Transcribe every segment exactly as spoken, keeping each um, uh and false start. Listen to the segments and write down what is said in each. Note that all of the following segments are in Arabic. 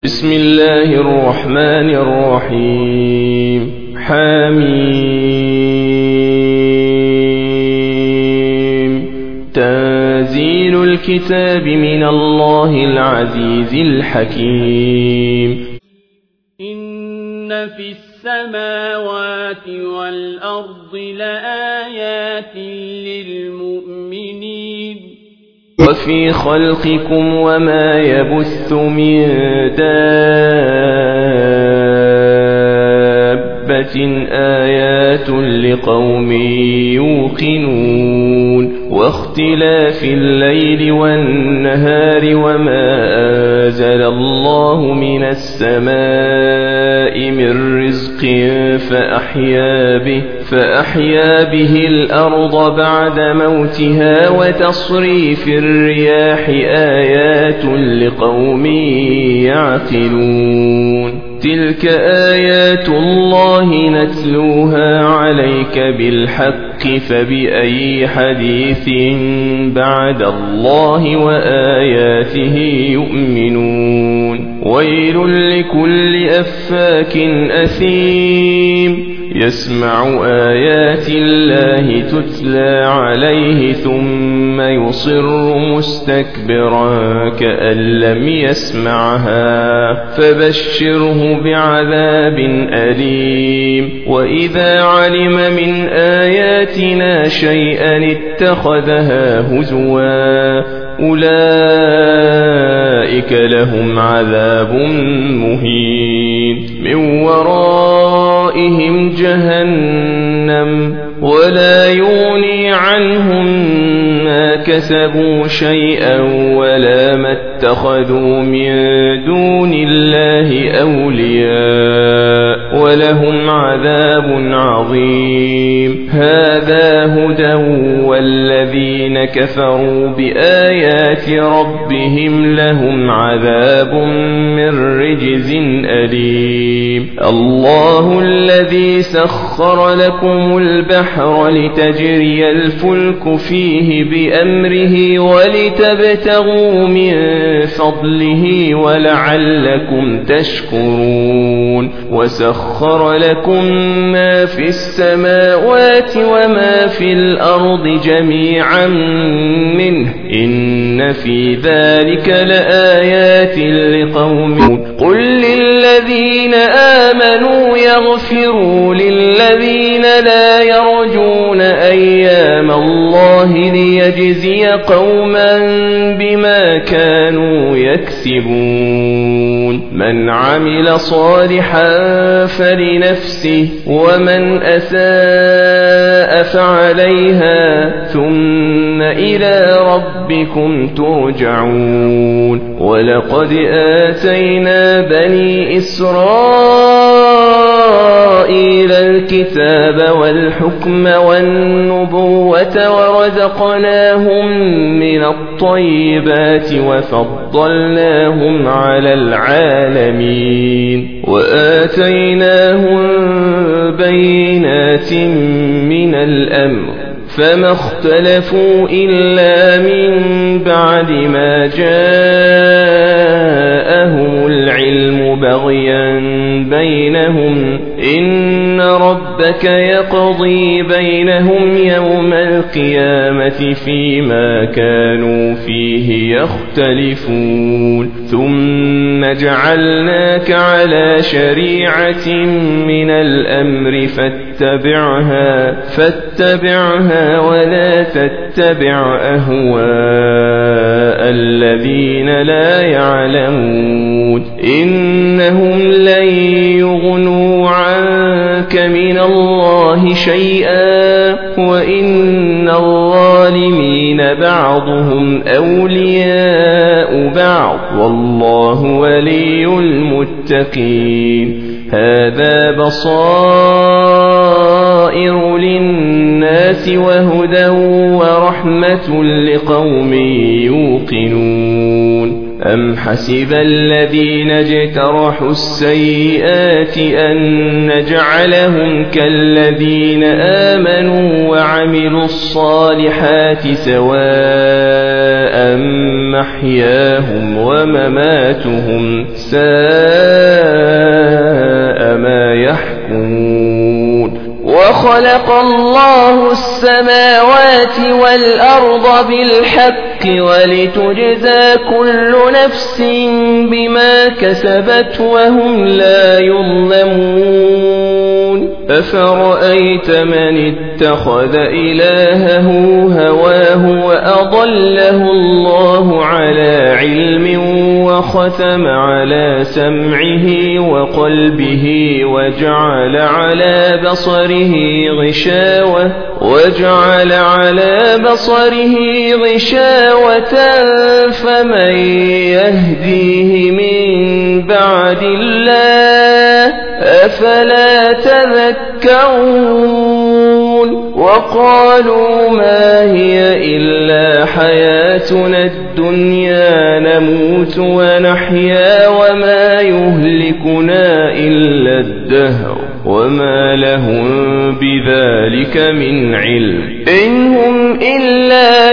بسم الله الرحمن الرحيم. حميم. تنزيل الكتاب من الله العزيز الحكيم. إن في السماوات والأرض لآيات للمؤمنين. وفي خلقكم وما يبث من دابة آيات لقوم يوقنون. واختلاف الليل والنهار وما أنزل الله من السماء من رزق فأحيا به فأحيا به الأرض بعد موتها وتصريف الرياح آيات لقوم يعقلون. تلك آيات الله نتلوها عليك بالحق فبأي حديث بعد الله وآياته يؤمنون. ويل لكل أفاك أثيم يسمع آيات الله تتلى عليه ثم يصر مستكبرا كأن لم يسمعها فبشره بعذاب أليم. وإذا علم من آياتنا شيئا اتخذها هزوا أولئك لهم عذاب مهين من ورائهم جهنم ولا يغني عنهم ما كسبوا شيئا ولا ما اتخذوا من دون الله أولياء ولهم عذاب عظيم. هذا هدى والذين كفروا بآيات ربهم لهم عذاب من رجز أليم. الله الذي سخر لكم البحر لتجري الفلك فيه بأمره ولتبتغوا من فضله ولعلكم تشكرون. وسخر لكم ما في السماوات وما في الأرض جميعا منه إن في ذلك لآيات لقوم. قل للذين آمنوا يغفروا للذين لا يرجون أيام الله ليجزي قوما بما كانوا يكسبون. من عمل صالحا فلنفسه ومن أساء فعليها ثم إلى ربكم ترجعون. ولقد آتينا بني إسرائيل الكتاب والحكم والنبوة ورزقناهم من الطيبات وفضلناهم على العالمين وآتيناهم بينات من الأمر فما اختلفوا إلا من بعد ما جاءهم العلم بغيا بينهم إن ربك يقضي بينهم يوم القيامة فيما كانوا فيه يختلفون. ثم جعلناك على شريعة من الأمر فاتبعها فاتبعها ولا تتبع أهواء الذين لا يعلمون إنهم لن يغنوا عنك من الله شيئا وإن الظالمين بعضهم أولياء بعض والله ولي المتقين. هذا بصائر للناس وهدى ورحمة لقوم يوقنون. أم حسب الذين اجترحوا السيئات أن نجعلهم كالذين آمنوا وعملوا الصالحات سواء محياهم ومماتهم ساء ما يحكمون وخلق الله السماوات والأرض بالحق ولتجزى كل نفس بما كسبت وهم لا يظلمون أفرأيت من اتخذ إلهه هواه وأضله الله على علم وختم على سمعه وقلبه وجعل على بصره غشاوة وجعل على بصره غشاوة فمن يهديه من بعد الله أفلا تذكرون وقالوا ما هي إلا حياتنا الدنيا نموت ونحيا وما يهلكنا إلا الدهر وما لهم بذلك من علم إن هم إلا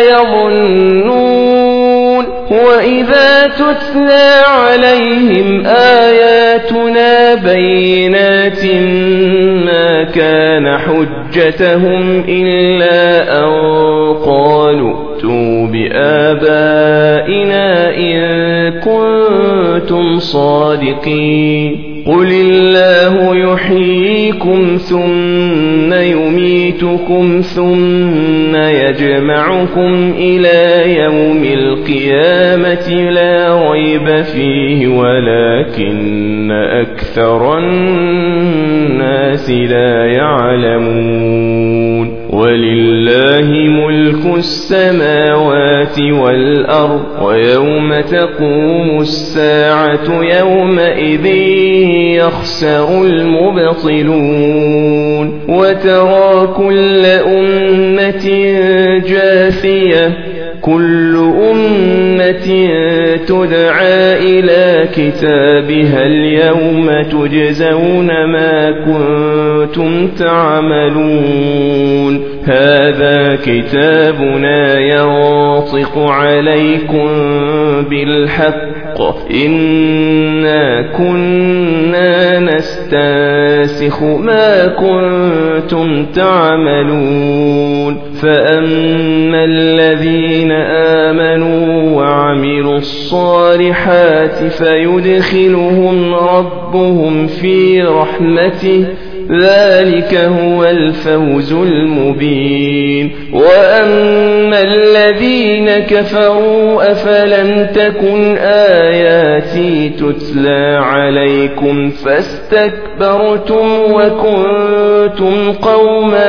يظنون وإذا تتلى عليهم آياتنا بينات ما كان حجتهم إلا أن قالوا ائتوا بآبائنا إن كنتم صادقين قل الله يحييكم ثم يميتكم ثم يجمعكم إلى يوم القيامة لا ريب فيه ولكن أكثر الناس لا يعلمون ولله ملك السماوات والأرض ويوم تقوم الساعة يومئذ يخسر المبطلون وترى كل أمة جاثية كل أمة تدعى إلى كتابها اليوم تجزون ما كنتم تعملون هذا كتابنا ينطق عليكم بالحق إنا كنا نستنسخ ما كنتم تعملون فأما الذين آمنوا وعملوا الصالحات فيدخلهم ربهم في رحمته ذلك هو الفوز المبين وأما الذين كفروا أفلم تكن آياتي تتلى عليكم فاستكبرتم وكنتم قوما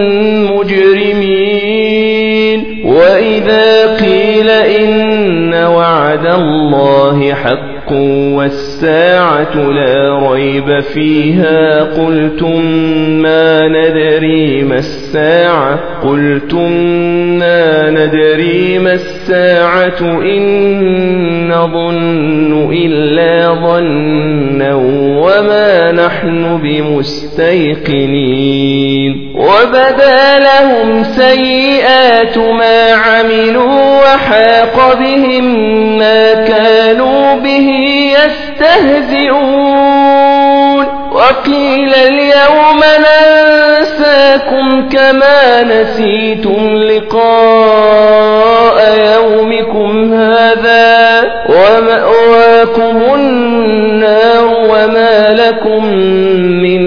مجرمين وإذا قيل إن وعد الله حق والساعة لا ريب فيها قلتم ما ندري ما الساعة قلتم ما ندري ما الساعة إن نظن إلا ظنا وما نحن بمستيقنين وبدا لهم سيئات ما عملوا وحاق بهم ما كانوا به يستهزئون وقيل اليوم ننساكم كما نسيتم لقاء يومكم هذا ومأواكم النار وما لكم من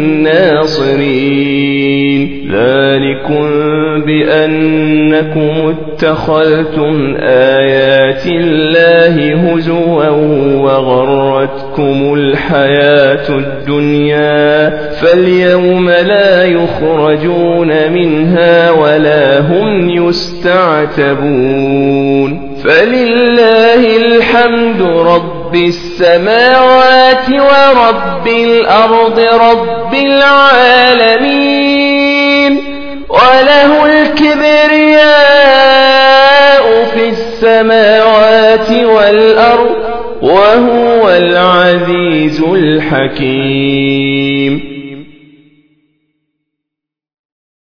ناصرين ذلكم بأنكم اتخذتم آيات الله هزوا وغرتكم الحياة الدنيا فاليوم لا يخرجون منها ولا هم يستعتبون فلله الحمد رب السماوات ورب الأرض رب العالمين وله الكبرياء في السماوات والأرض وهو العزيز الحكيم